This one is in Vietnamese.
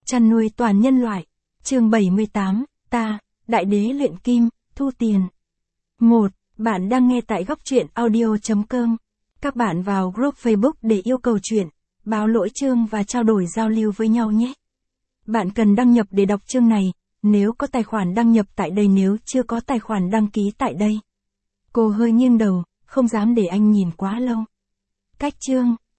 chăn nuôi toàn nhân loại. Chương 78, ta, Đại Đế luyện kim, thu tiền. 1. Bạn đang nghe tại góc truyện audio.com. Các bạn vào group Facebook để yêu cầu chuyện, báo lỗi chương và trao đổi giao lưu với nhau nhé. Bạn cần đăng nhập để đọc chương này, nếu có tài khoản đăng nhập tại đây, nếu chưa có tài khoản đăng ký tại đây. Cô hơi nghiêng đầu, không dám để anh nhìn quá lâu. Cách chương,